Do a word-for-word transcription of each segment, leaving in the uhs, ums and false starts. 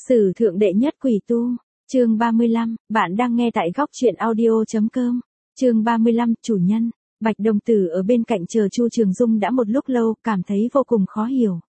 Sử thượng đệ nhất quỷ tu, chương ba mươi lăm, bạn đang nghe tại góc truyện audio.com, chương ba mươi lăm, chủ nhân. Bạch đồng tử ở bên cạnh chờ Chu Trường Dung đã một lúc lâu, cảm thấy vô cùng khó hiểu.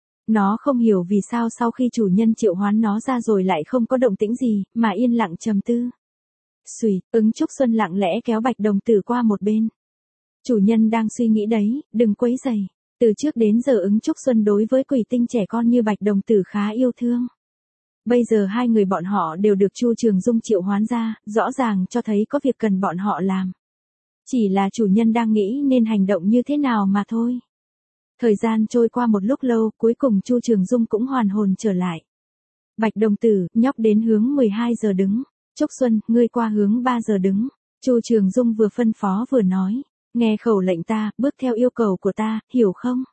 Nó không hiểu vì sao sau khi chủ nhân triệu hoán nó ra rồi lại không có động tĩnh gì, mà yên lặng trầm tư. Xùy, ứng Trúc Xuân lặng lẽ kéo Bạch đồng tử qua một bên. Chủ nhân đang suy nghĩ đấy, đừng quấy rầy. Từ trước đến giờ ứng Trúc Xuân đối với quỷ tinh trẻ con như Bạch đồng tử khá yêu thương. Bây giờ hai người bọn họ đều được Chu Trường Dung triệu hoán ra, rõ ràng cho thấy có việc cần bọn họ làm. Chỉ là chủ nhân đang nghĩ nên hành động như thế nào mà thôi. Thời gian trôi qua một lúc lâu, cuối cùng Chu Trường Dung cũng hoàn hồn trở lại. Bạch đồng tử, nhóc đến hướng mười hai giờ đứng. Trúc Xuân, ngươi qua hướng ba giờ đứng. Chu Trường Dung vừa phân phó vừa nói. Nghe khẩu lệnh ta, bước theo yêu cầu của ta, hiểu không?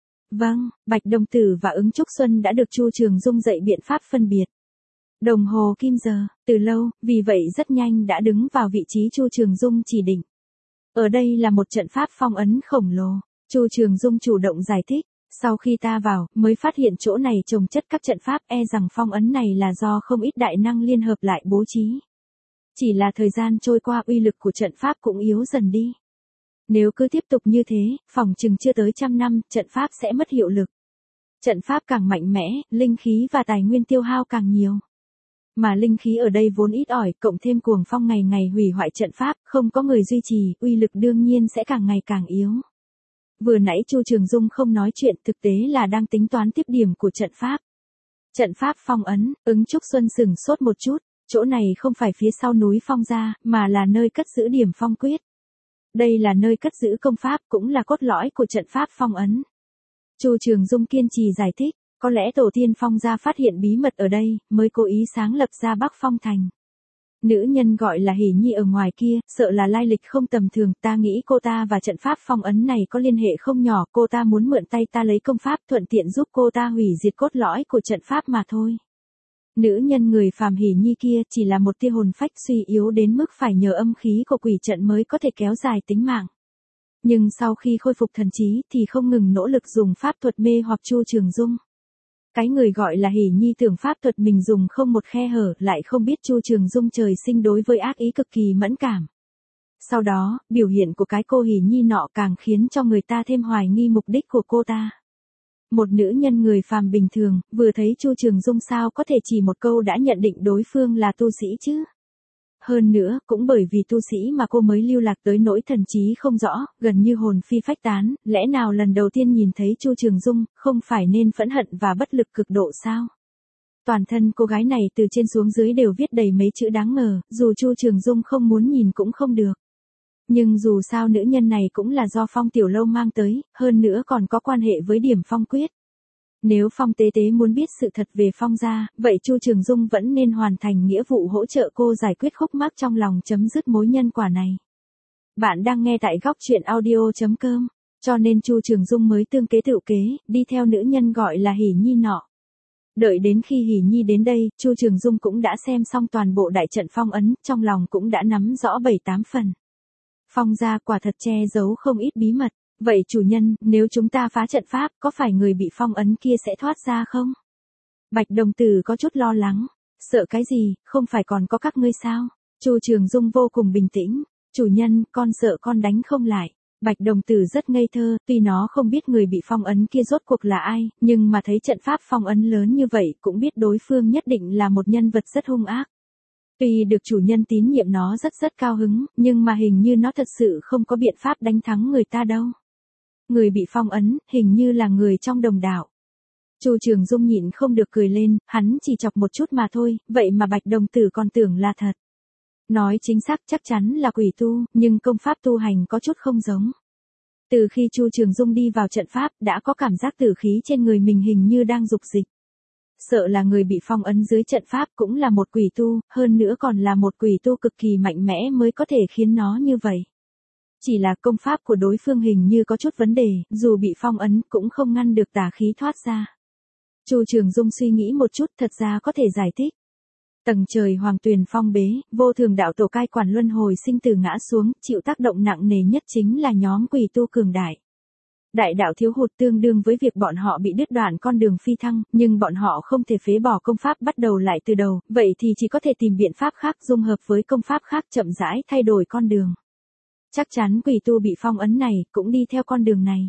Vâng, Bạch đồng tử và ứng Trúc Xuân đã được Chu Trường Dung dạy biện pháp phân biệt. Đồng hồ kim giờ, từ lâu, vì vậy rất nhanh đã đứng vào vị trí Chu Trường Dung chỉ định. Ở đây là một trận pháp phong ấn khổng lồ. Chu Trường Dung chủ động giải thích. Sau khi ta vào, mới phát hiện chỗ này trồng chất các trận pháp, e rằng phong ấn này là do không ít đại năng liên hợp lại bố trí. Chỉ là thời gian trôi qua, uy lực của trận pháp cũng yếu dần đi. Nếu cứ tiếp tục như thế, phòng chừng chưa tới trăm năm, trận pháp sẽ mất hiệu lực. Trận pháp càng mạnh mẽ, linh khí và tài nguyên tiêu hao càng nhiều. Mà linh khí ở đây vốn ít ỏi, cộng thêm cuồng phong ngày ngày hủy hoại trận pháp, không có người duy trì, uy lực đương nhiên sẽ càng ngày càng yếu. Vừa nãy Chu Trường Dung không nói chuyện, thực tế là đang tính toán tiếp điểm của trận pháp. Trận pháp phong ấn, ứng Trúc Xuân sừng sốt một chút, chỗ này không phải phía sau núi phong gia, mà là nơi cất giữ điểm phong quyết. Đây là nơi cất giữ công pháp, cũng là cốt lõi của trận pháp phong ấn. Chu Trường Dung kiên trì giải thích, có lẽ tổ tiên phong gia phát hiện bí mật ở đây, mới cố ý sáng lập ra Bắc Phong Thành. Nữ nhân gọi là Hỷ Nhi ở ngoài kia, sợ là lai lịch không tầm thường, ta nghĩ cô ta và trận pháp phong ấn này có liên hệ không nhỏ, cô ta muốn mượn tay ta lấy công pháp thuận tiện giúp cô ta hủy diệt cốt lõi của trận pháp mà thôi. Nữ nhân người phàm Hỷ Nhi kia chỉ là một tia hồn phách suy yếu đến mức phải nhờ âm khí của quỷ trận mới có thể kéo dài tính mạng. Nhưng sau khi khôi phục thần trí thì không ngừng nỗ lực dùng pháp thuật mê hoặc Chu Trường Dung. Cái người gọi là Hỷ Nhi tưởng pháp thuật mình dùng không một khe hở, lại không biết Chu Trường Dung trời sinh đối với ác ý cực kỳ mẫn cảm. Sau đó, biểu hiện của cái cô Hỷ Nhi nọ càng khiến cho người ta thêm hoài nghi mục đích của cô ta. Một nữ nhân người phàm bình thường, vừa thấy Chu Trường Dung sao có thể chỉ một câu đã nhận định đối phương là tu sĩ chứ? Hơn nữa, cũng bởi vì tu sĩ mà cô mới lưu lạc tới nỗi thần trí không rõ, gần như hồn phi phách tán, lẽ nào lần đầu tiên nhìn thấy Chu Trường Dung, không phải nên phẫn hận và bất lực cực độ sao? Toàn thân cô gái này từ trên xuống dưới đều viết đầy mấy chữ đáng ngờ, dù Chu Trường Dung không muốn nhìn cũng không được. Nhưng dù sao nữ nhân này cũng là do Phong Tiểu Lâu mang tới, hơn nữa còn có quan hệ với điểm phong quyết. Nếu Phong Tế Tế muốn biết sự thật về Phong gia, vậy Chu Trường Dung vẫn nên hoàn thành nghĩa vụ hỗ trợ cô giải quyết khúc mắc trong lòng, chấm dứt mối nhân quả này. Bạn đang nghe tại góc truyện audio.com, cho nên Chu Trường Dung mới tương kế tựu kế, đi theo nữ nhân gọi là Hỷ Nhi nọ. Đợi đến khi Hỷ Nhi đến đây, Chu Trường Dung cũng đã xem xong toàn bộ đại trận phong ấn, trong lòng cũng đã nắm rõ bảy tám phần. Phong gia quả thật che giấu không ít bí mật. Vậy chủ nhân, nếu chúng ta phá trận pháp, có phải người bị phong ấn kia sẽ thoát ra không? Bạch đồng tử có chút lo lắng. Sợ cái gì, không phải còn có các ngươi sao? Chu Trường Dung vô cùng bình tĩnh. Chủ nhân, con sợ con đánh không lại. Bạch đồng tử rất ngây thơ, tuy nó không biết người bị phong ấn kia rốt cuộc là ai, nhưng mà thấy trận pháp phong ấn lớn như vậy, cũng biết đối phương nhất định là một nhân vật rất hung ác. Tuy được chủ nhân tín nhiệm nó rất rất cao hứng, nhưng mà hình như nó thật sự không có biện pháp đánh thắng người ta đâu. Người bị phong ấn, hình như là người trong đồng đạo. Chu Trường Dung nhịn không được cười lên, hắn chỉ chọc một chút mà thôi, vậy mà Bạch đồng tử còn tưởng là thật. Nói chính xác chắc chắn là quỷ tu, nhưng công pháp tu hành có chút không giống. Từ khi Chu Trường Dung đi vào trận pháp, đã có cảm giác tử khí trên người mình hình như đang dục dịch. Sợ là người bị phong ấn dưới trận pháp cũng là một quỷ tu, hơn nữa còn là một quỷ tu cực kỳ mạnh mẽ mới có thể khiến nó như vậy. Chỉ là công pháp của đối phương hình như có chút vấn đề, dù bị phong ấn cũng không ngăn được tà khí thoát ra. Chu Trường Dung suy nghĩ một chút, thật ra có thể giải thích. Tầng trời hoàng tuyền phong bế, vô thường đạo tổ cai quản luân hồi sinh tử ngã xuống, chịu tác động nặng nề nhất chính là nhóm quỷ tu cường đại. Đại đạo thiếu hụt tương đương với việc bọn họ bị đứt đoạn con đường phi thăng, nhưng bọn họ không thể phế bỏ công pháp bắt đầu lại từ đầu, vậy thì chỉ có thể tìm biện pháp khác dung hợp với công pháp khác chậm rãi thay đổi con đường. Chắc chắn quỷ tu bị phong ấn này, cũng đi theo con đường này.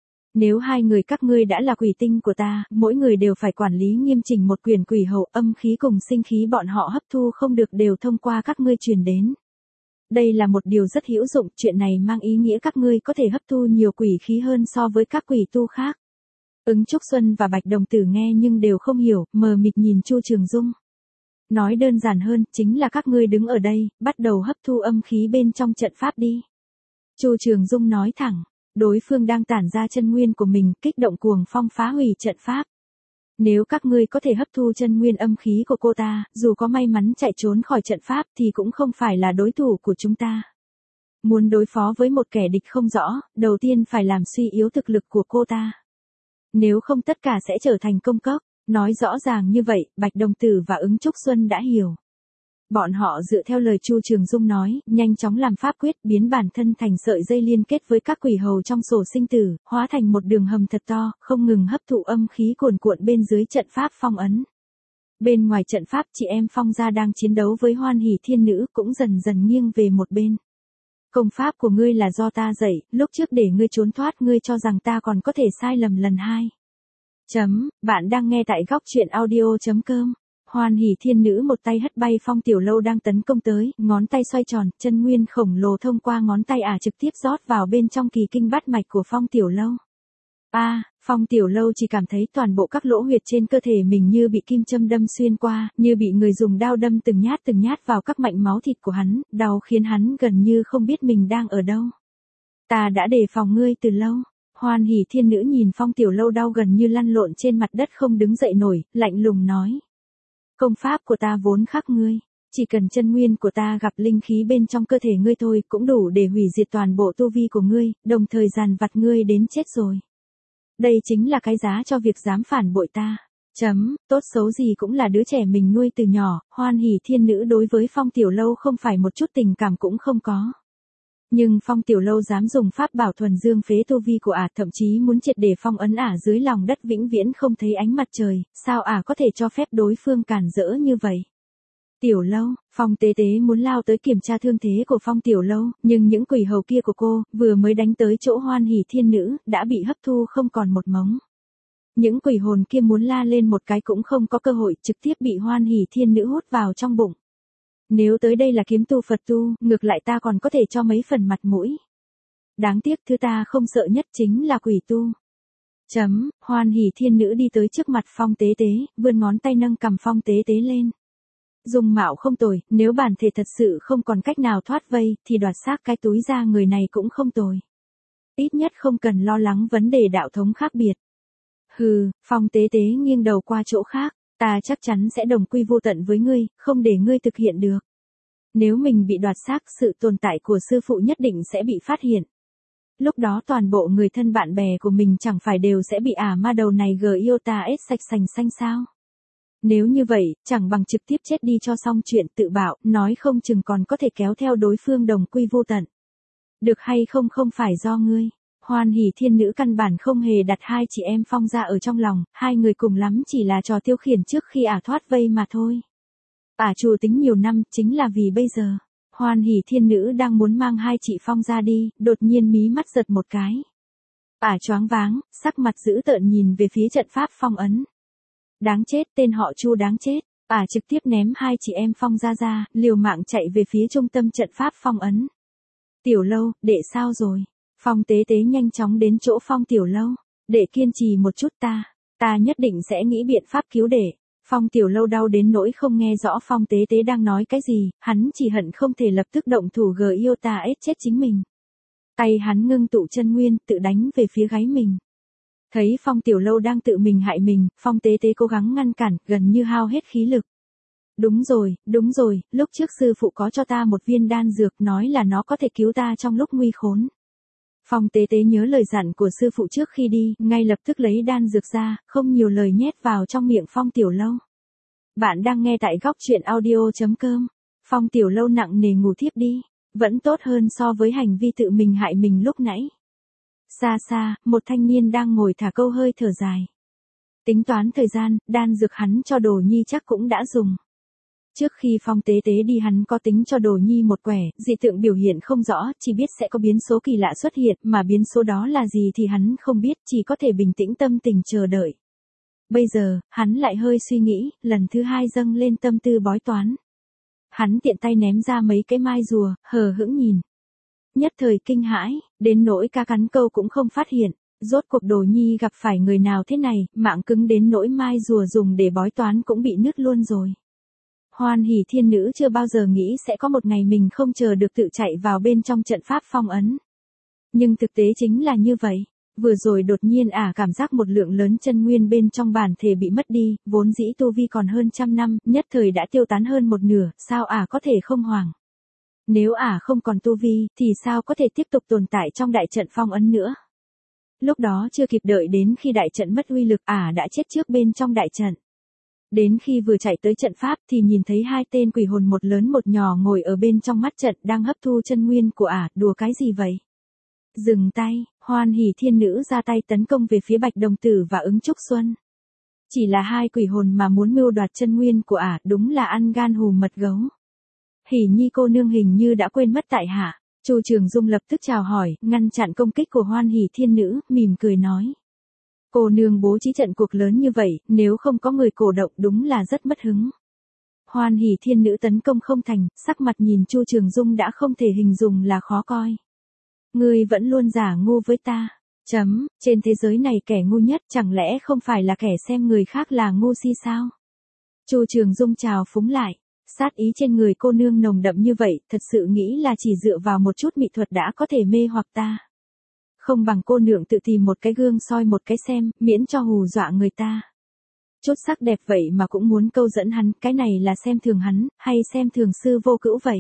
Nếu hai người các ngươi đã là quỷ tinh của ta, mỗi người đều phải quản lý nghiêm chỉnh một quyền quỷ hầu, âm khí cùng sinh khí bọn họ hấp thu không được đều thông qua các ngươi truyền đến. Đây là một điều rất hữu dụng, chuyện này mang ý nghĩa các ngươi có thể hấp thu nhiều quỷ khí hơn so với các quỷ tu khác. Ứng Trúc Xuân và Bạch Đồng Tử nghe nhưng đều không hiểu, mờ mịt nhìn Chu Trường Dung. Nói đơn giản hơn, chính là các ngươi đứng ở đây, bắt đầu hấp thu âm khí bên trong trận pháp đi. Chu Trường Dung nói thẳng, đối phương đang tản ra chân nguyên của mình, kích động cuồng phong phá hủy trận pháp. Nếu các ngươi có thể hấp thu chân nguyên âm khí của cô ta, dù có may mắn chạy trốn khỏi trận pháp thì cũng không phải là đối thủ của chúng ta. Muốn đối phó với một kẻ địch không rõ, đầu tiên phải làm suy yếu thực lực của cô ta. Nếu không tất cả sẽ trở thành công cốc. Nói rõ ràng như vậy, Bạch Đồng Tử và Ứng Trúc Xuân đã hiểu. Bọn họ dựa theo lời Chu Trường Dung nói, nhanh chóng làm pháp quyết biến bản thân thành sợi dây liên kết với các quỷ hầu trong sổ sinh tử, hóa thành một đường hầm thật to, không ngừng hấp thụ âm khí cuồn cuộn bên dưới trận pháp phong ấn. Bên ngoài trận pháp chị em Phong gia đang chiến đấu với Hoan Hỷ Thiên Nữ cũng dần dần nghiêng về một bên. Công pháp của ngươi là do ta dạy, lúc trước để ngươi trốn thoát ngươi cho rằng ta còn có thể sai lầm lần hai. Chấm, bạn đang nghe tại góc truyện audio.com. Hoan Hỷ Thiên Nữ một tay hất bay Phong Tiểu Lâu đang tấn công tới, ngón tay xoay tròn, chân nguyên khổng lồ thông qua ngón tay ả trực tiếp rót vào bên trong kỳ kinh bát mạch của Phong Tiểu Lâu. A, à, Phong Tiểu Lâu chỉ cảm thấy toàn bộ các lỗ huyệt trên cơ thể mình như bị kim châm đâm xuyên qua, như bị người dùng dao đâm từng nhát từng nhát vào các mạch máu thịt của hắn, đau khiến hắn gần như không biết mình đang ở đâu. Ta đã đề phòng ngươi từ lâu. Hoan Hỷ Thiên Nữ nhìn Phong Tiểu Lâu đau gần như lăn lộn trên mặt đất không đứng dậy nổi, lạnh lùng nói. Công pháp của ta vốn khác ngươi, chỉ cần chân nguyên của ta gặp linh khí bên trong cơ thể ngươi thôi cũng đủ để hủy diệt toàn bộ tu vi của ngươi, đồng thời dàn vặt ngươi đến chết rồi. Đây chính là cái giá cho việc dám phản bội ta. Chấm, tốt xấu gì cũng là đứa trẻ mình nuôi từ nhỏ, Hoan Hỷ Thiên Nữ đối với Phong Tiểu Lâu không phải một chút tình cảm cũng không có. Nhưng Phong Tiểu Lâu dám dùng pháp bảo thuần dương phế tu vi của ả, thậm chí muốn triệt để phong ấn ả dưới lòng đất vĩnh viễn không thấy ánh mặt trời, sao ả có thể cho phép đối phương cản rỡ như vậy? Tiểu Lâu, Phong Tế Tế muốn lao tới kiểm tra thương thế của Phong Tiểu Lâu, nhưng những quỷ hầu kia của cô, vừa mới đánh tới chỗ Hoan Hỷ Thiên Nữ, đã bị hấp thu không còn một mống. Những quỷ hồn kia muốn la lên một cái cũng không có cơ hội, trực tiếp bị Hoan Hỷ Thiên Nữ hút vào trong bụng. Nếu tới đây là kiếm tu Phật tu, ngược lại ta còn có thể cho mấy phần mặt mũi. Đáng tiếc thứ ta không sợ nhất chính là quỷ tu. Chấm, Hoan Hỷ Thiên Nữ đi tới trước mặt Phong Tế Tế, vươn ngón tay nâng cầm Phong Tế Tế lên. Dung mạo không tồi, nếu bản thể thật sự không còn cách nào thoát vây, thì đoạt xác cái túi ra người này cũng không tồi. Ít nhất không cần lo lắng vấn đề đạo thống khác biệt. Hừ, Phong Tế Tế nghiêng đầu qua chỗ khác. Ta chắc chắn sẽ đồng quy vô tận với ngươi, không để ngươi thực hiện được. Nếu mình bị đoạt xác, sự tồn tại của sư phụ nhất định sẽ bị phát hiện. Lúc đó toàn bộ người thân bạn bè của mình chẳng phải đều sẽ bị ả ma đầu này gờ yêu ta ết sạch sành xanh sao. Nếu như vậy, chẳng bằng trực tiếp chết đi cho xong chuyện tự bạo, nói không chừng còn có thể kéo theo đối phương đồng quy vô tận. Được hay không không phải do ngươi. Hoan Hỷ Thiên Nữ căn bản không hề đặt hai chị em Phong gia ở trong lòng, hai người cùng lắm chỉ là trò tiêu khiển trước khi ả thoát vây mà thôi. Ả chủ tính nhiều năm chính là vì bây giờ. Hoan Hỷ Thiên Nữ đang muốn mang hai chị Phong gia đi, đột nhiên mí mắt giật một cái. Ả choáng váng, sắc mặt dữ tợn nhìn về phía trận pháp phong ấn. Đáng chết, tên họ Chu đáng chết. Ả trực tiếp ném hai chị em Phong gia ra, liều mạng chạy về phía trung tâm trận pháp phong ấn. Tiểu Lâu, đệ sao rồi? Phong Tế Tế nhanh chóng đến chỗ Phong Tiểu Lâu. Để kiên trì một chút ta. Ta nhất định sẽ nghĩ biện pháp cứu đệ. Phong Tiểu Lâu đau đến nỗi không nghe rõ Phong Tế Tế đang nói cái gì, hắn chỉ hận không thể lập tức động thủ gờ yêu ta ết chết chính mình. Tay hắn ngưng tụ chân nguyên, tự đánh về phía gáy mình. Thấy Phong Tiểu Lâu đang tự mình hại mình, Phong Tế Tế cố gắng ngăn cản, gần như hao hết khí lực. Đúng rồi, đúng rồi, lúc trước sư phụ có cho ta một viên đan dược nói là nó có thể cứu ta trong lúc nguy khốn. Phong Tế Tế nhớ lời dặn của sư phụ trước khi đi, ngay lập tức lấy đan dược ra, không nhiều lời nhét vào trong miệng Phong Tiểu Lâu. Bạn đang nghe tại góc truyện audio.com. Phong Tiểu Lâu nặng nề ngủ thiếp đi, vẫn tốt hơn so với hành vi tự mình hại mình lúc nãy. Xa xa, một thanh niên đang ngồi thả câu hơi thở dài. Tính toán thời gian, đan dược hắn cho Đồ Nhi chắc cũng đã dùng. Trước khi Phong Tế Tế đi hắn có tính cho Đồ Nhi một quẻ, dị tượng biểu hiện không rõ, chỉ biết sẽ có biến số kỳ lạ xuất hiện, mà biến số đó là gì thì hắn không biết, chỉ có thể bình tĩnh tâm tình chờ đợi. Bây giờ, hắn lại hơi suy nghĩ, lần thứ hai dâng lên tâm tư bói toán. Hắn tiện tay ném ra mấy cái mai rùa, hờ hững nhìn. Nhất thời kinh hãi, đến nỗi ca cắn câu cũng không phát hiện. Rốt cuộc Đồ Nhi gặp phải người nào thế này, mạng cứng đến nỗi mai rùa dùng để bói toán cũng bị nứt luôn rồi. Hoan Hỷ Thiên Nữ chưa bao giờ nghĩ sẽ có một ngày mình không chờ được tự chạy vào bên trong trận pháp phong ấn. Nhưng thực tế chính là như vậy. Vừa rồi đột nhiên ả cảm giác một lượng lớn chân nguyên bên trong bản thể bị mất đi, vốn dĩ tu vi còn hơn trăm năm, nhất thời đã tiêu tán hơn một nửa, sao ả có thể không hoảng? Nếu ả không còn tu vi, thì sao có thể tiếp tục tồn tại trong đại trận phong ấn nữa? Lúc đó chưa kịp đợi đến khi đại trận mất uy lực, ả đã chết trước bên trong đại trận. Đến khi vừa chạy tới trận pháp thì nhìn thấy hai tên quỷ hồn một lớn một nhỏ ngồi ở bên trong mắt trận đang hấp thu chân nguyên của ả, đùa cái gì vậy? Dừng tay, Hoan Hỷ Thiên Nữ ra tay tấn công về phía Bạch Đồng Tử và Ứng Trúc Xuân. Chỉ là hai quỷ hồn mà muốn mưu đoạt chân nguyên của ả, đúng là ăn gan hùm mật gấu. Hỷ Nhi cô nương hình như đã quên mất tại hạ. Chu Trường Dung lập tức chào hỏi, ngăn chặn công kích của Hoan Hỷ Thiên Nữ, mỉm cười nói. Cô nương bố trí trận cuộc lớn như vậy, nếu không có người cổ động đúng là rất mất hứng. Hoan Hỷ Thiên Nữ tấn công không thành, sắc mặt nhìn Chu Trường Dung đã không thể hình dung là khó coi. Ngươi vẫn luôn giả ngu với ta. Chấm, trên thế giới này kẻ ngu nhất chẳng lẽ không phải là kẻ xem người khác là ngu si sao? Chu Trường Dung chào phúng lại. Sát ý trên người cô nương nồng đậm như vậy, thật sự nghĩ là chỉ dựa vào một chút mỹ thuật đã có thể mê hoặc ta. Không bằng cô nương tự tìm một cái gương soi một cái xem, miễn cho hù dọa người ta. Chút sắc đẹp vậy mà cũng muốn câu dẫn hắn, cái này là xem thường hắn, hay xem thường sư vô cữu vậy?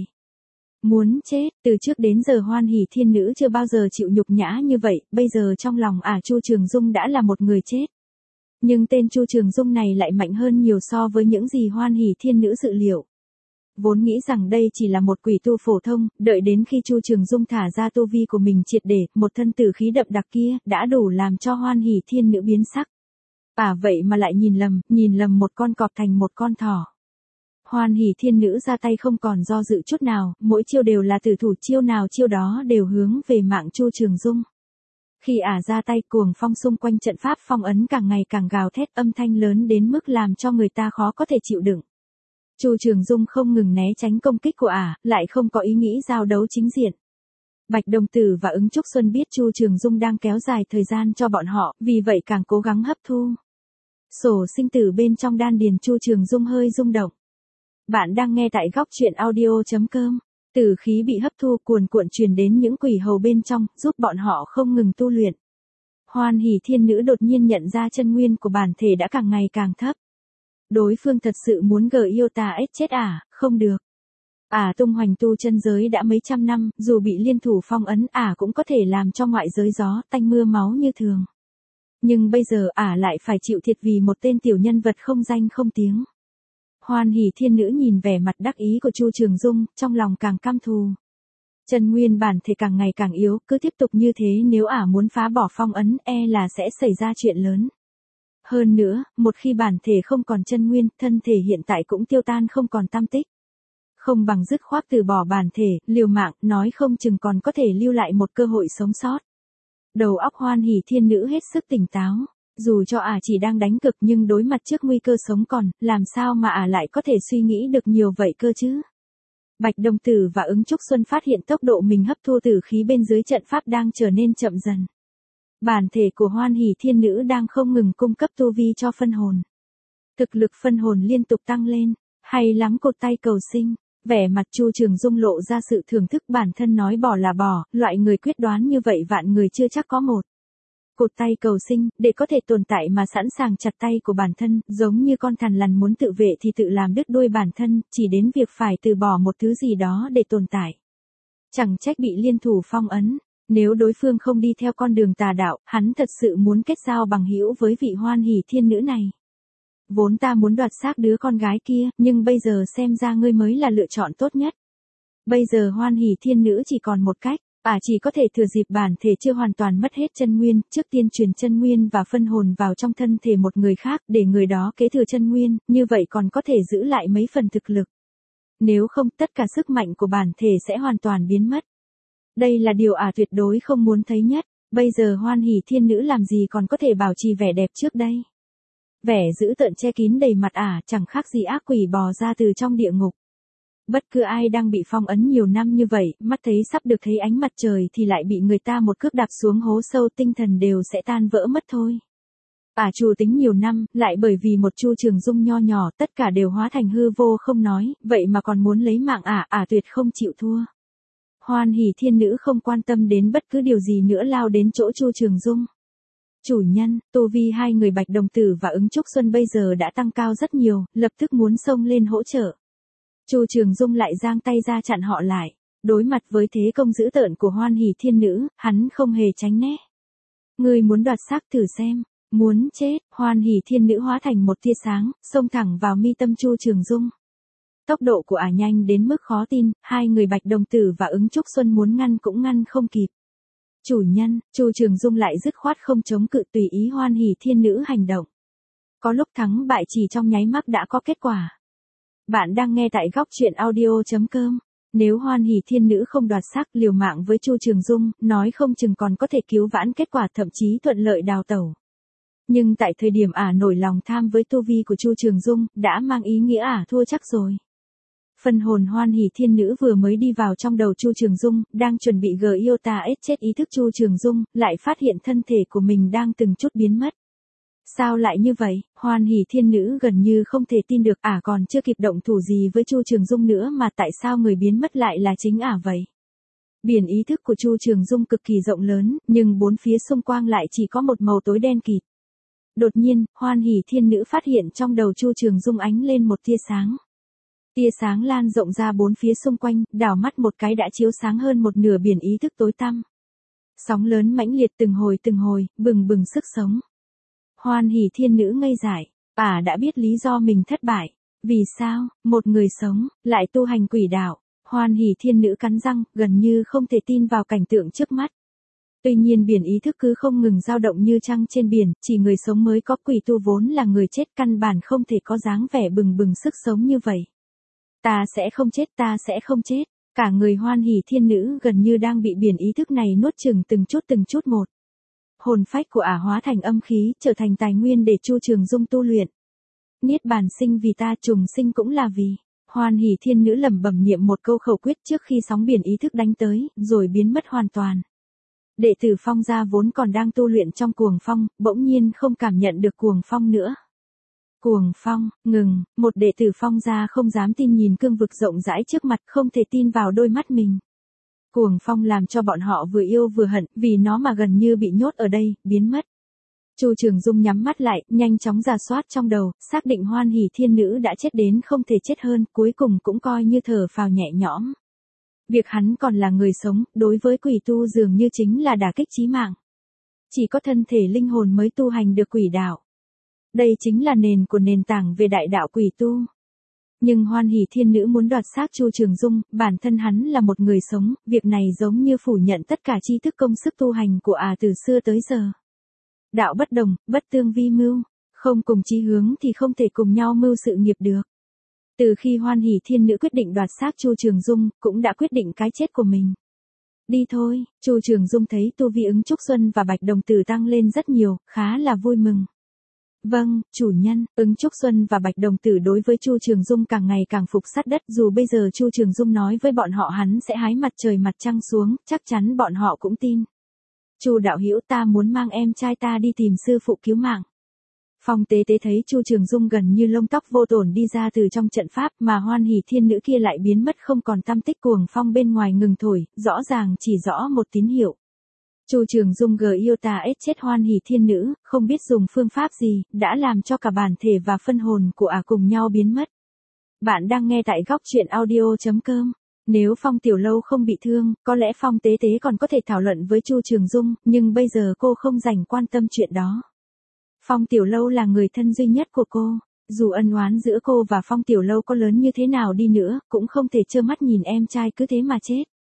Muốn chết, từ trước đến giờ Hoan Hỷ Thiên Nữ chưa bao giờ chịu nhục nhã như vậy, bây giờ trong lòng ả Chu Trường Dung đã là một người chết. Nhưng tên Chu Trường Dung này lại mạnh hơn nhiều so với những gì Hoan Hỷ Thiên Nữ dự liệu. Vốn nghĩ rằng đây chỉ là một quỷ tu phổ thông, đợi đến khi Chu Trường Dung thả ra tu vi của mình triệt để, một thân tử khí đậm đặc kia, đã đủ làm cho Hoan Hỷ Thiên Nữ biến sắc. À vậy mà lại nhìn lầm, nhìn lầm một con cọp thành một con thỏ. Hoan Hỷ Thiên Nữ ra tay không còn do dự chút nào, mỗi chiêu đều là tử thủ, chiêu nào chiêu đó đều hướng về mạng Chu Trường Dung. Khi ả ra tay, cuồng phong xung quanh trận pháp phong ấn càng ngày càng gào thét, âm thanh lớn đến mức làm cho người ta khó có thể chịu đựng. Chu Trường Dung không ngừng né tránh công kích của ả, lại không có ý nghĩ giao đấu chính diện. Bạch Đồng Tử và Ứng Trúc Xuân biết Chu Trường Dung đang kéo dài thời gian cho bọn họ, vì vậy càng cố gắng hấp thu. Sổ sinh tử bên trong đan điền Chu Trường Dung hơi rung động. Bạn đang nghe tại góc truyện audio chấm com. Tử khí bị hấp thu cuồn cuộn truyền đến những quỷ hầu bên trong, giúp bọn họ không ngừng tu luyện. Hoan Hỷ Thiên Nữ đột nhiên nhận ra chân nguyên của bản thể đã càng ngày càng thấp. Đối phương thật sự muốn gợi yêu ta ết chết ả, không được. Ả tung hoành tu chân giới đã mấy trăm năm, dù bị liên thủ phong ấn ả cũng có thể làm cho ngoại giới gió tanh mưa máu như thường. Nhưng bây giờ ả lại phải chịu thiệt vì một tên tiểu nhân vật không danh không tiếng. Hoan Hỷ Thiên Nữ nhìn vẻ mặt đắc ý của Chu Trường Dung, trong lòng càng căm thù. Chân nguyên bản thể càng ngày càng yếu, cứ tiếp tục như thế nếu ả muốn phá bỏ phong ấn e là sẽ xảy ra chuyện lớn. Hơn nữa, một khi bản thể không còn chân nguyên, thân thể hiện tại cũng tiêu tan không còn tăm tích. Không bằng dứt khoát từ bỏ bản thể, liều mạng, nói không chừng còn có thể lưu lại một cơ hội sống sót. Đầu óc Hoan Hỷ Thiên Nữ hết sức tỉnh táo. Dù cho ả chỉ đang đánh cực nhưng đối mặt trước nguy cơ sống còn, làm sao mà ả lại có thể suy nghĩ được nhiều vậy cơ chứ? Bạch Đồng Tử và Ứng Trúc Xuân phát hiện tốc độ mình hấp thu tử khí bên dưới trận pháp đang trở nên chậm dần. Bản thể của Hoan Hỷ Thiên Nữ đang không ngừng cung cấp tu vi cho phân hồn. Thực lực phân hồn liên tục tăng lên, hay lắm cột tay cầu sinh. Vẻ mặt Chu Trường Dung lộ ra sự thưởng thức, bản thân nói bỏ là bỏ, loại người quyết đoán như vậy vạn người chưa chắc có một. Cột tay cầu sinh, để có thể tồn tại mà sẵn sàng chặt tay của bản thân, giống như con thằn lằn muốn tự vệ thì tự làm đứt đuôi bản thân, chỉ đến việc phải từ bỏ một thứ gì đó để tồn tại. Chẳng trách bị liên thủ phong ấn, nếu đối phương không đi theo con đường tà đạo, hắn thật sự muốn kết giao bằng hữu với vị Hoan Hỷ Thiên Nữ này. Vốn ta muốn đoạt xác đứa con gái kia, nhưng bây giờ xem ra ngươi mới là lựa chọn tốt nhất. Bây giờ Hoan Hỷ Thiên Nữ chỉ còn một cách. Ả chỉ có thể thừa dịp bản thể chưa hoàn toàn mất hết chân nguyên, trước tiên truyền chân nguyên và phân hồn vào trong thân thể một người khác để người đó kế thừa chân nguyên, như vậy còn có thể giữ lại mấy phần thực lực. Nếu không, tất cả sức mạnh của bản thể sẽ hoàn toàn biến mất. Đây là điều Ả tuyệt đối không muốn thấy nhất. Bây giờ Hoan Hỷ Thiên Nữ làm gì còn có thể bảo trì vẻ đẹp trước đây. Vẻ dữ tợn che kín đầy mặt Ả chẳng khác gì ác quỷ bò ra từ trong địa ngục. Bất cứ ai đang bị phong ấn nhiều năm như vậy, mắt thấy sắp được thấy ánh mặt trời thì lại bị người ta một cước đạp xuống hố sâu, tinh thần đều sẽ tan vỡ mất thôi. Ả trù tính nhiều năm, lại bởi vì một Chu Trường Dung nho nhỏ, tất cả đều hóa thành hư vô không nói, vậy mà còn muốn lấy mạng Ả, Ả tuyệt không chịu thua. Hoan Hỷ Thiên Nữ không quan tâm đến bất cứ điều gì nữa, lao đến chỗ Chu Trường Dung. Chủ nhân, tu vi hai người Bạch Đồng Tử và Ứng Trúc Xuân bây giờ đã tăng cao rất nhiều, lập tức muốn xông lên hỗ trợ. Chu Trường Dung lại giang tay ra chặn họ lại. Đối mặt với thế công dữ tợn của Hoan Hỷ Thiên Nữ, hắn không hề tránh né. Ngươi muốn đoạt xác thử xem, muốn chết. Hoan Hỷ Thiên Nữ hóa thành một tia sáng, xông thẳng vào mi tâm Chu Trường Dung. Tốc độ của Ả nhanh đến mức khó tin, hai người Bạch Đồng Tử và Ứng Trúc Xuân muốn ngăn cũng ngăn không kịp. Chủ nhân, Chu Trường Dung lại dứt khoát không chống cự, tùy ý Hoan Hỷ Thiên Nữ hành động. Có lúc thắng bại chỉ trong nháy mắt đã có kết quả. Bạn đang nghe tại góc truyện audio chấm com. Nếu Hoan Hỷ Thiên Nữ không đoạt xác liều mạng với Chu Trường Dung, nói không chừng còn có thể cứu vãn kết quả, thậm chí thuận lợi đào tẩu. Nhưng tại thời điểm Ả nổi lòng tham với tu vi của Chu Trường Dung, đã mang ý nghĩa Ả thua chắc rồi. Phần hồn Hoan Hỷ Thiên Nữ vừa mới đi vào trong đầu Chu Trường Dung, đang chuẩn bị gờ yêu ta ết chết ý thức Chu Trường Dung, lại phát hiện thân thể của mình đang từng chút biến mất. Sao lại như vậy? Hoan Hỷ Thiên Nữ gần như không thể tin được, Ả còn chưa kịp động thủ gì với Chu Trường Dung nữa mà tại sao người biến mất lại là chính Ả vậy? Biển ý thức của Chu Trường Dung cực kỳ rộng lớn, nhưng bốn phía xung quanh lại chỉ có một màu tối đen kịt. Đột nhiên, Hoan Hỷ Thiên Nữ phát hiện trong đầu Chu Trường Dung ánh lên một tia sáng. Tia sáng lan rộng ra bốn phía xung quanh, đảo mắt một cái đã chiếu sáng hơn một nửa biển ý thức tối tăm. Sóng lớn mãnh liệt từng hồi từng hồi, bừng bừng sức sống. Hoan Hỷ Thiên Nữ ngây dại, Ả đã biết lý do mình thất bại. Vì sao, một người sống, lại tu hành quỷ đạo? Hoan Hỷ Thiên Nữ cắn răng, gần như không thể tin vào cảnh tượng trước mắt. Tuy nhiên biển ý thức cứ không ngừng dao động như trăng trên biển, chỉ người sống mới có, quỷ tu vốn là người chết, căn bản không thể có dáng vẻ bừng bừng sức sống như vậy. Ta sẽ không chết, ta sẽ không chết. Cả người Hoan Hỷ Thiên Nữ gần như đang bị biển ý thức này nuốt chửng từng chút từng chút một. Hồn phách của Ả hóa thành âm khí, trở thành tài nguyên để Chu Trường Dung tu luyện. Niết bàn sinh vì ta, trùng sinh cũng là vì. Hoan Hỷ Thiên Nữ lẩm bẩm niệm một câu khẩu quyết trước khi sóng biển ý thức đánh tới, rồi biến mất hoàn toàn. Đệ tử Phong gia vốn còn đang tu luyện trong cuồng phong, bỗng nhiên không cảm nhận được cuồng phong nữa. Cuồng phong, ngừng, một đệ tử Phong gia không dám tin nhìn cương vực rộng rãi trước mặt, không thể tin vào đôi mắt mình. Cuồng phong làm cho bọn họ vừa yêu vừa hận, vì nó mà gần như bị nhốt ở đây, biến mất. Chu Trường Dung nhắm mắt lại, nhanh chóng rà soát trong đầu, xác định Hoan Hỷ Thiên Nữ đã chết đến không thể chết hơn, cuối cùng cũng coi như thở phào nhẹ nhõm. Việc hắn còn là người sống, đối với quỷ tu dường như chính là đả kích chí mạng. Chỉ có thân thể linh hồn mới tu hành được quỷ đạo. Đây chính là nền của nền tảng về đại đạo quỷ tu. Nhưng Hoan Hỷ Thiên Nữ muốn đoạt xác Chu Trường Dung, bản thân hắn là một người sống, việc này giống như phủ nhận tất cả tri thức công sức tu hành của Ả từ xưa tới giờ. Đạo bất đồng, bất tương vi mưu, không cùng chí hướng thì không thể cùng nhau mưu sự nghiệp được. Từ khi Hoan Hỷ Thiên Nữ quyết định đoạt xác Chu Trường Dung, cũng đã quyết định cái chết của mình. Đi thôi, Chu Trường Dung thấy tu vi Ứng Trúc Xuân và Bạch Đồng Tử tăng lên rất nhiều, khá là vui mừng. Vâng, chủ nhân. Ứng Trúc Xuân và Bạch Đồng Tử đối với Chu Trường Dung càng ngày càng phục sát đất, dù bây giờ Chu Trường Dung nói với bọn họ hắn sẽ hái mặt trời mặt trăng xuống, chắc chắn bọn họ cũng tin. Chu đạo hữu, ta muốn mang em trai ta đi tìm sư phụ cứu mạng. Phong Tế Tế thấy Chu Trường Dung gần như lông tóc vô tổn đi ra từ trong trận pháp, mà Hoan Hỷ Thiên Nữ kia lại biến mất không còn tăm tích. Cuồng phong bên ngoài ngừng thổi, rõ ràng chỉ rõ một tín hiệu. Chu Trường Dung gờ yêu ta ết chết Hoan Hỷ Thiên Nữ, không biết dùng phương pháp gì, đã làm cho cả bản thể và phân hồn của Ả cùng nhau biến mất. Bạn đang nghe tại góc truyện audio chấm com. Nếu Phong Tiểu Lâu không bị thương, có lẽ Phong Tế Tế còn có thể thảo luận với Chu Trường Dung, nhưng bây giờ cô không dành quan tâm chuyện đó. Phong Tiểu Lâu là người thân duy nhất của cô, dù ân oán giữa cô và Phong Tiểu Lâu có lớn như thế nào đi nữa, cũng không thể trơ mắt nhìn em trai cứ thế mà chết.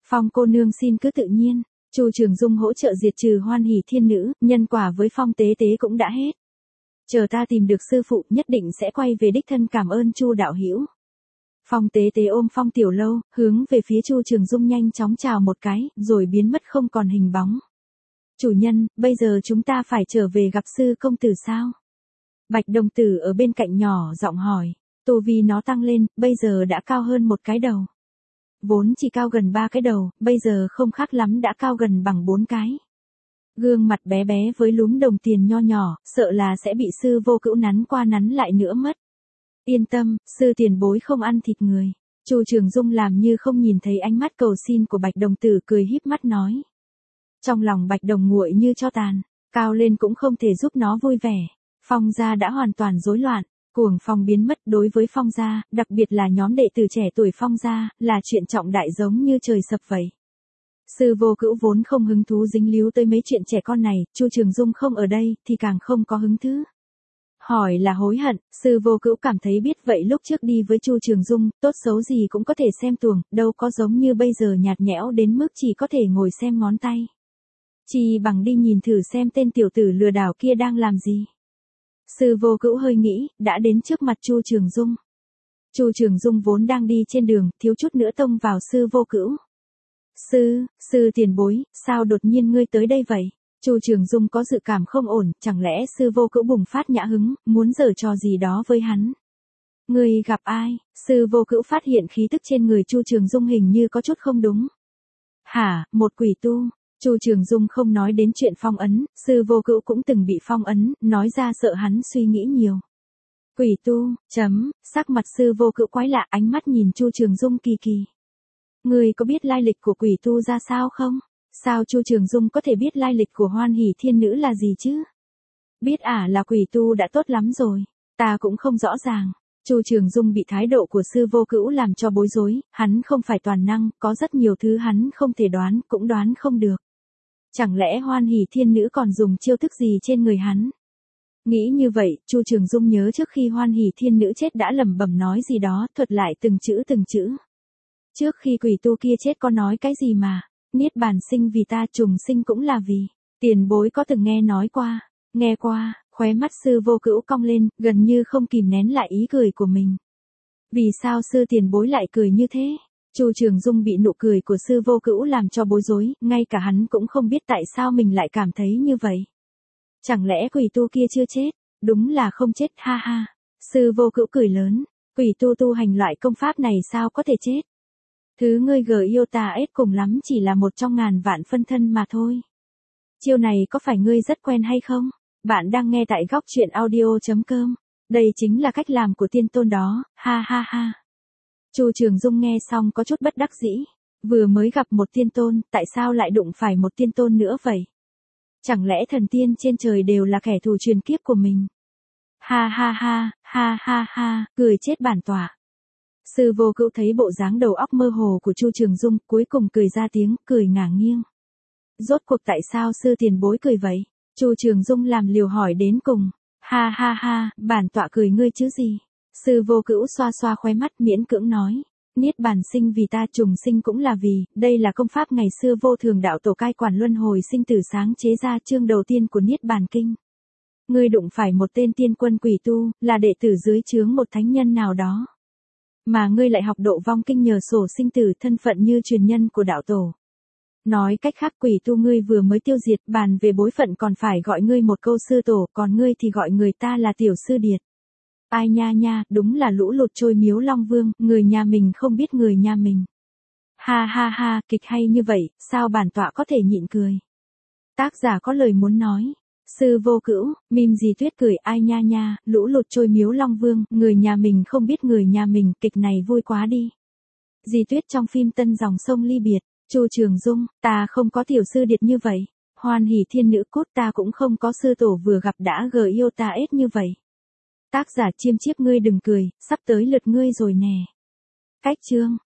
Phong cô nương xin cứ tự nhiên. Chu Trường Dung hỗ trợ diệt trừ Hoan Hỷ Thiên Nữ, nhân quả với Phong tế tế cũng đã hết. Chờ ta tìm được sư phụ, nhất định sẽ quay về đích thân cảm ơn Chu đạo hữu. Phong tế tế ôm Phong Tiểu Lâu, hướng về phía Chu Trường Dung nhanh chóng chào một cái, rồi biến mất không còn hình bóng. Chủ nhân, bây giờ chúng ta phải trở về gặp sư công tử sao? Bạch đồng tử ở bên cạnh nhỏ giọng hỏi. Tu vi nó tăng lên, bây giờ đã cao hơn một cái đầu. Vốn chỉ cao gần ba cái đầu, bây giờ không khác lắm đã cao gần bằng bốn cái. Gương mặt bé bé với lúm đồng tiền nho nhỏ, sợ là sẽ bị sư vô cữu nắn qua nắn lại nữa mất. Yên tâm, sư tiền bối không ăn thịt người. Chu Trường Dung làm như không nhìn thấy ánh mắt cầu xin của Bạch đồng tử, cười híp mắt nói. Trong lòng Bạch đồng nguội như tro tàn, cao lên cũng không thể giúp nó vui vẻ. Phong gia đã hoàn toàn rối loạn, cuồng phong biến mất. Đối với Phong gia, đặc biệt là nhóm đệ tử trẻ tuổi Phong gia, là chuyện trọng đại giống như trời sập vậy. Sư vô cữu vốn không hứng thú dính líu tới mấy chuyện trẻ con này, Chu Trường Dung không ở đây thì càng không có hứng thú. Hỏi là hối hận, sư vô cữu cảm thấy biết vậy lúc trước đi với Chu Trường Dung, tốt xấu gì cũng có thể xem tuồng, đâu có giống như bây giờ nhạt nhẽo đến mức chỉ có thể ngồi xem ngón tay. Chỉ bằng đi nhìn thử xem tên tiểu tử lừa đảo kia đang làm gì. Sư vô cữu hơi nghĩ, đã đến trước mặt Chu Trường Dung. Chu Trường Dung vốn đang đi trên đường, thiếu chút nữa tông vào sư vô cữu. Sư, sư tiền bối, sao đột nhiên ngươi tới đây vậy? Chu Trường Dung có dự cảm không ổn, chẳng lẽ sư vô cữu bùng phát nhã hứng, muốn giở trò gì đó với hắn? Ngươi gặp ai? Sư vô cữu phát hiện khí tức trên người Chu Trường Dung hình như có chút không đúng. Hả, một quỷ tu? Chu Trường Dung không nói đến chuyện phong ấn, sư vô cữu cũng từng bị phong ấn, nói ra sợ hắn suy nghĩ nhiều. Quỷ tu, chấm, sắc mặt sư vô cữu quái lạ, ánh mắt nhìn Chu Trường Dung kỳ kỳ. Ngươi có biết lai lịch của quỷ tu ra sao không? Sao Chu Trường Dung có thể biết lai lịch của Hoan Hỷ Thiên Nữ là gì chứ? Biết à là quỷ tu đã tốt lắm rồi, ta cũng không rõ ràng. Chu Trường Dung bị thái độ của sư vô cữu làm cho bối rối, hắn không phải toàn năng, có rất nhiều thứ hắn không thể đoán, cũng đoán không được. Chẳng lẽ Hoan Hỷ Thiên Nữ còn dùng chiêu thức gì trên người hắn? Nghĩ như vậy, Chu Trường Dung nhớ trước khi Hoan Hỷ Thiên Nữ chết đã lẩm bẩm nói gì đó, thuật lại từng chữ từng chữ. Trước khi quỷ tu kia chết có nói cái gì mà, niết bàn sinh vì ta, trùng sinh cũng là vì, tiền bối có từng nghe nói qua, nghe qua, khóe mắt sư vô cữu cong lên, gần như không kìm nén lại ý cười của mình. Vì sao sư tiền bối lại cười như thế? Chu Trường Dung bị nụ cười của sư vô cữu làm cho bối rối, ngay cả hắn cũng không biết tại sao mình lại cảm thấy như vậy. Chẳng lẽ quỷ tu kia chưa chết? Đúng là không chết, ha ha. Sư vô cữu cười lớn, quỷ tu tu hành loại công pháp này sao có thể chết? Thứ ngươi gờ yêu ta ết cùng lắm chỉ là một trong ngàn vạn phân thân mà thôi. Chiêu này có phải ngươi rất quen hay không? Bạn đang nghe tại góc truyện audio chấm com. Đây chính là cách làm của tiên tôn đó, ha ha ha. Chu Trường Dung nghe xong có chút bất đắc dĩ. Vừa mới gặp một tiên tôn, tại sao lại đụng phải một tiên tôn nữa vậy? Chẳng lẽ thần tiên trên trời đều là kẻ thù truyền kiếp của mình? Ha ha ha, ha ha ha, cười chết bản tọa. Sư vô cữu thấy bộ dáng đầu óc mơ hồ của Chu Trường Dung, cuối cùng cười ra tiếng, cười ngả nghiêng. Rốt cuộc tại sao sư tiền bối cười vậy? Chu Trường Dung làm liều hỏi đến cùng. Ha ha ha, bản tọa cười ngươi chứ gì? Sư vô cữu xoa xoa khóe mắt miễn cưỡng nói. Niết bàn sinh vì ta, trùng sinh cũng là vì, đây là công pháp ngày xưa vô thường đạo tổ cai quản luân hồi sinh tử sáng chế ra chương đầu tiên của Niết bàn kinh. Ngươi đụng phải một tên tiên quân quỷ tu, là đệ tử dưới trướng một thánh nhân nào đó. Mà ngươi lại học độ vong kinh nhờ sổ sinh tử, thân phận như truyền nhân của đạo tổ. Nói cách khác, quỷ tu ngươi vừa mới tiêu diệt, bàn về bối phận còn phải gọi ngươi một câu sư tổ, còn ngươi thì gọi người ta là tiểu sư điệt. Ai nha nha, đúng là lũ lụt trôi miếu Long Vương, người nhà mình không biết người nhà mình. Ha ha ha, kịch hay như vậy, sao bản tọa có thể nhịn cười? Tác giả có lời muốn nói. Sư vô cữu, mim gì tuyết cười, ai nha nha, lũ lụt trôi miếu Long Vương, người nhà mình không biết người nhà mình, kịch này vui quá đi. Dì tuyết trong phim Tân Dòng Sông Ly Biệt. Chu Trường Dung, ta không có tiểu sư điệt như vậy. Hoan Hỷ Thiên Nữ cốt, ta cũng không có sư tổ vừa gặp đã gờ yêu ta ết như vậy. Tác giả chiêm chiếp, ngươi đừng cười, sắp tới lượt ngươi rồi nè. Cách chương.